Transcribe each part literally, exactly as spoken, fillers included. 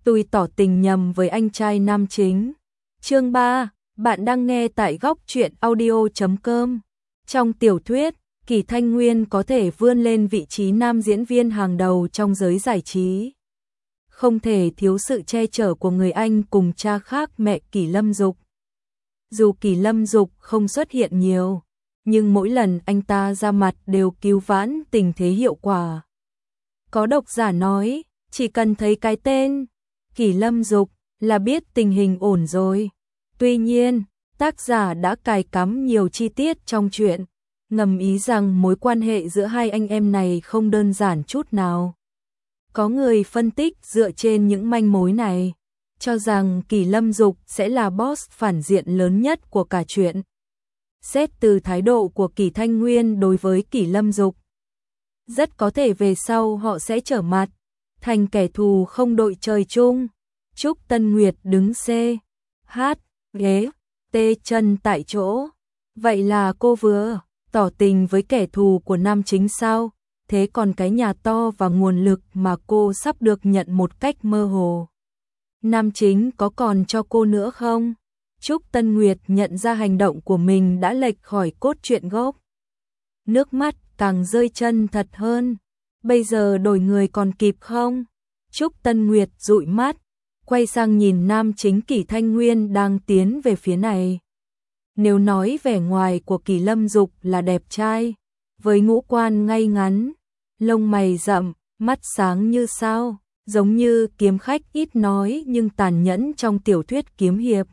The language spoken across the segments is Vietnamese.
tôi tỏ tình nhầm với anh trai nam chính. Chương ba, bạn đang nghe tại góc truyện audio chấm com. Trong tiểu thuyết, Kỳ Thanh Nguyên có thể vươn lên vị trí nam diễn viên hàng đầu trong giới giải trí. Không thể thiếu sự che chở của người anh cùng cha khác mẹ Kỳ Lâm Dục. Dù Kỳ Lâm Dục không xuất hiện nhiều, nhưng mỗi lần anh ta ra mặt đều cứu vãn tình thế hiệu quả. Có độc giả nói, chỉ cần thấy cái tên Kỳ Lâm Dục là biết tình hình ổn rồi. Tuy nhiên, tác giả đã cài cắm nhiều chi tiết trong truyện, ngầm ý rằng mối quan hệ giữa hai anh em này không đơn giản chút nào. Có người phân tích dựa trên những manh mối này, cho rằng Kỳ Lâm Dục sẽ là boss phản diện lớn nhất của cả truyện. Xét từ thái độ của Kỳ Thanh Nguyên đối với Kỳ Lâm Dục, rất có thể về sau họ sẽ trở mặt thành kẻ thù không đội trời chung. Trúc Tân Nguyệt đứng C, H, ghế, T chân tại chỗ. Vậy là cô vừa tỏ tình với kẻ thù của nam chính sao? Thế còn cái nhà to và nguồn lực mà cô sắp được nhận một cách mơ hồ, nam chính có còn cho cô nữa không? Trúc Tân Nguyệt nhận ra hành động của mình đã lệch khỏi cốt truyện gốc. Nước mắt càng rơi chân thật hơn. Bây giờ đổi người còn kịp không? Trúc Tân Nguyệt dụi mắt, quay sang nhìn nam chính Kỳ Thanh Nguyên đang tiến về phía này. Nếu nói vẻ ngoài của Kỳ Lâm Dục là đẹp trai, với ngũ quan ngay ngắn, lông mày rậm, mắt sáng như sao, giống như kiếm khách ít nói nhưng tàn nhẫn trong tiểu thuyết kiếm hiệp,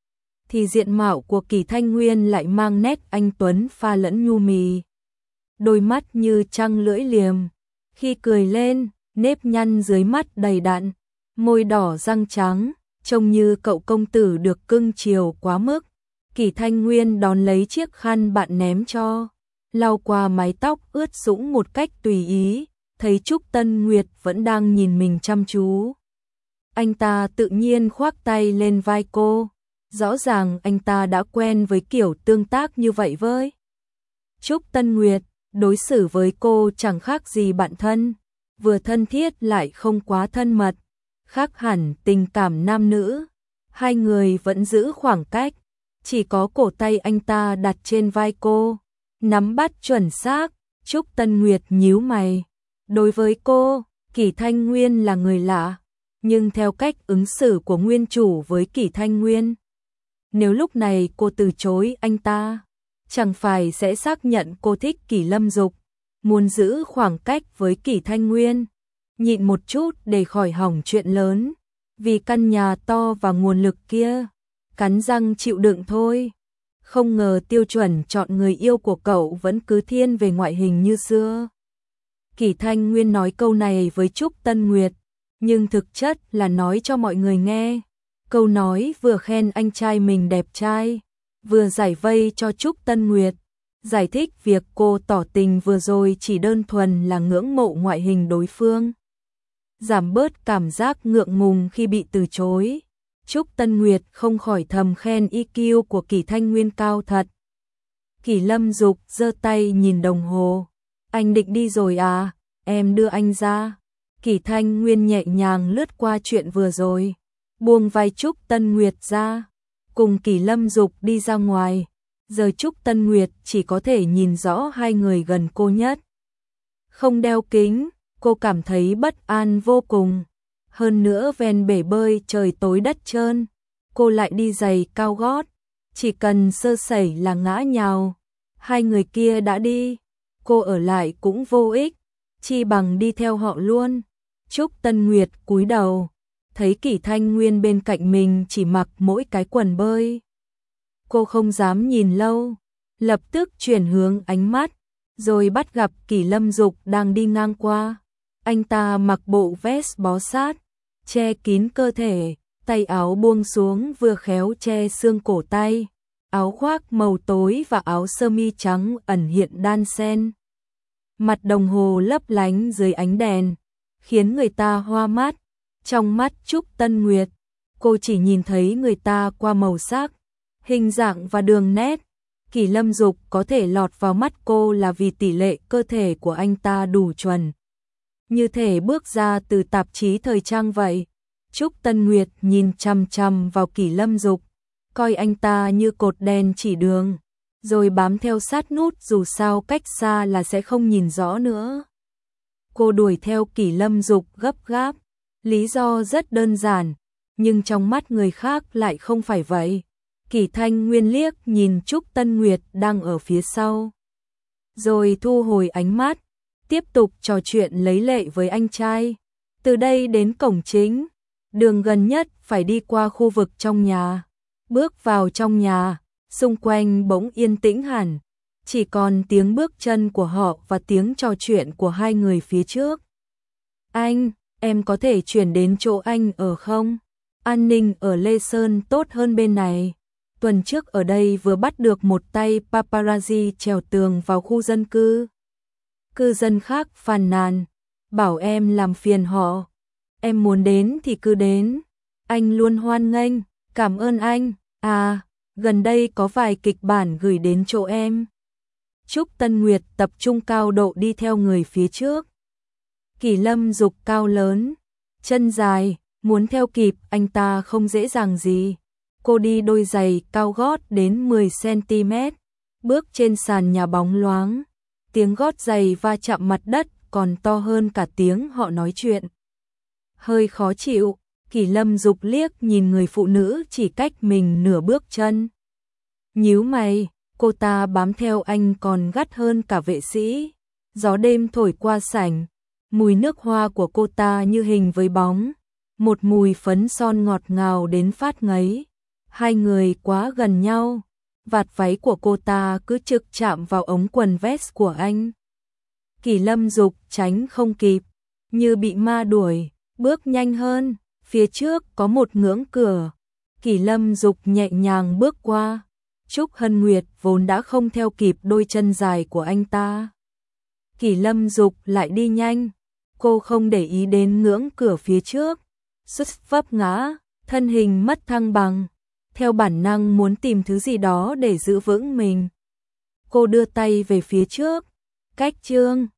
thì diện mạo của Kỳ Thanh Nguyên lại mang nét anh tuấn pha lẫn nhu mì. Đôi mắt như trăng lưỡi liềm, khi cười lên, nếp nhăn dưới mắt đầy đặn, môi đỏ răng trắng, trông như cậu công tử được cưng chiều quá mức. Kỳ Thanh Nguyên đón lấy chiếc khăn bạn ném cho, lau qua mái tóc ướt sũng một cách tùy ý, thấy Trúc Tân Nguyệt vẫn đang nhìn mình chăm chú. Anh ta tự nhiên khoác tay lên vai cô, rõ ràng anh ta đã quen với kiểu tương tác như vậy với Trúc Tân Nguyệt, đối xử với cô chẳng khác gì bạn thân, vừa thân thiết lại không quá thân mật, khác hẳn tình cảm nam nữ. Hai người vẫn giữ khoảng cách, chỉ có cổ tay anh ta đặt trên vai cô, nắm bắt chuẩn xác. Trúc Tân Nguyệt nhíu mày. Đối với cô, Kỳ Thanh Nguyên là người lạ, nhưng theo cách ứng xử của nguyên chủ với Kỳ Thanh Nguyên, nếu lúc này cô từ chối anh ta, chẳng phải sẽ xác nhận cô thích Kỳ Lâm Dục, muốn giữ khoảng cách với Kỳ Thanh Nguyên, nhịn một chút để khỏi hỏng chuyện lớn, vì căn nhà to và nguồn lực kia, cắn răng chịu đựng thôi. Không ngờ tiêu chuẩn chọn người yêu của cậu vẫn cứ thiên về ngoại hình như xưa. Kỳ Thanh Nguyên nói câu này với Trúc Tân Nguyệt, nhưng thực chất là nói cho mọi người nghe. Câu nói vừa khen anh trai mình đẹp trai, vừa giải vây cho Trúc Tân Nguyệt, giải thích việc cô tỏ tình vừa rồi chỉ đơn thuần là ngưỡng mộ ngoại hình đối phương, giảm bớt cảm giác ngượng ngùng khi bị từ chối. Trúc Tân Nguyệt không khỏi thầm khen i kiu của Kỳ Thanh Nguyên cao thật. Kỳ Lâm Dục giơ tay nhìn đồng hồ. Anh định đi rồi à? Em đưa anh ra. Kỳ Thanh Nguyên nhẹ nhàng lướt qua chuyện vừa rồi, buông vai Trúc Tân Nguyệt ra, cùng Kỳ Lâm Dục đi ra ngoài. Giờ Trúc Tân Nguyệt chỉ có thể nhìn rõ hai người gần cô nhất. Không đeo kính, cô cảm thấy bất an vô cùng. Hơn nữa ven bể bơi trời tối đất trơn, cô lại đi giày cao gót, chỉ cần sơ sẩy là ngã nhào. Hai người kia đã đi, cô ở lại cũng vô ích, chi bằng đi theo họ luôn. Trúc Tân Nguyệt cúi đầu, thấy Kỳ Thanh Nguyên bên cạnh mình chỉ mặc mỗi cái quần bơi. Cô không dám nhìn lâu, lập tức chuyển hướng ánh mắt, rồi bắt gặp Kỳ Lâm Dục đang đi ngang qua. Anh ta mặc bộ vest bó sát, che kín cơ thể, tay áo buông xuống vừa khéo che xương cổ tay, áo khoác màu tối và áo sơ mi trắng ẩn hiện đan xen. Mặt đồng hồ lấp lánh dưới ánh đèn, khiến người ta hoa mắt. Trong mắt Trúc Tân Nguyệt, cô chỉ nhìn thấy người ta qua màu sắc, hình dạng và đường nét. Kỳ Lâm Dục có thể lọt vào mắt cô là vì tỷ lệ cơ thể của anh ta đủ chuẩn, như thể bước ra từ tạp chí thời trang vậy. Trúc Tân Nguyệt nhìn chằm chằm vào Kỷ Lâm Dục, coi anh ta như cột đèn chỉ đường, rồi bám theo sát nút, dù sao cách xa là sẽ không nhìn rõ nữa. Cô đuổi theo Kỷ Lâm Dục gấp gáp, lý do rất đơn giản, nhưng trong mắt người khác lại không phải vậy. Kỷ Thanh Nguyên liếc nhìn Trúc Tân Nguyệt đang ở phía sau, rồi thu hồi ánh mắt, tiếp tục trò chuyện lấy lệ với anh trai. Từ đây đến cổng chính, đường gần nhất phải đi qua khu vực trong nhà. Bước vào trong nhà, xung quanh bỗng yên tĩnh hẳn, chỉ còn tiếng bước chân của họ và tiếng trò chuyện của hai người phía trước. Anh, em có thể chuyển đến chỗ anh ở không? An ninh ở Lê Sơn tốt hơn bên này. Tuần trước ở đây vừa bắt được một tay paparazzi trèo tường vào khu dân cư. Cư dân khác phàn nàn, bảo em làm phiền họ. Em muốn đến thì cứ đến. Anh luôn hoan nghênh, cảm ơn anh. À, gần đây có vài kịch bản gửi đến chỗ em. Trúc Tân Nguyệt tập trung cao độ đi theo người phía trước. Kỷ Lâm Dục cao lớn, chân dài, muốn theo kịp anh ta không dễ dàng gì. Cô đi đôi giày cao gót đến mười xăng-ti-mét, bước trên sàn nhà bóng loáng. Tiếng gót giày va chạm mặt đất còn to hơn cả tiếng họ nói chuyện. Hơi khó chịu, Kỷ Lâm Dục liếc nhìn người phụ nữ chỉ cách mình nửa bước chân. Nhíu mày, cô ta bám theo anh còn gắt hơn cả vệ sĩ. Gió đêm thổi qua sảnh, mùi nước hoa của cô ta như hình với bóng, một mùi phấn son ngọt ngào đến phát ngấy. Hai người quá gần nhau, vạt váy của cô ta cứ trực chạm vào ống quần vest của anh. Kỷ Lâm Dục tránh không kịp, như bị ma đuổi, bước nhanh hơn. Phía trước có một ngưỡng cửa, Kỷ Lâm Dục nhẹ nhàng bước qua. Trúc Hân Nguyệt vốn đã không theo kịp đôi chân dài của anh ta. Kỷ Lâm Dục lại đi nhanh, cô không để ý đến ngưỡng cửa phía trước, suýt vấp ngã, thân hình mất thăng bằng, theo bản năng muốn tìm thứ gì đó để giữ vững mình. Cô đưa tay về phía trước, cách chương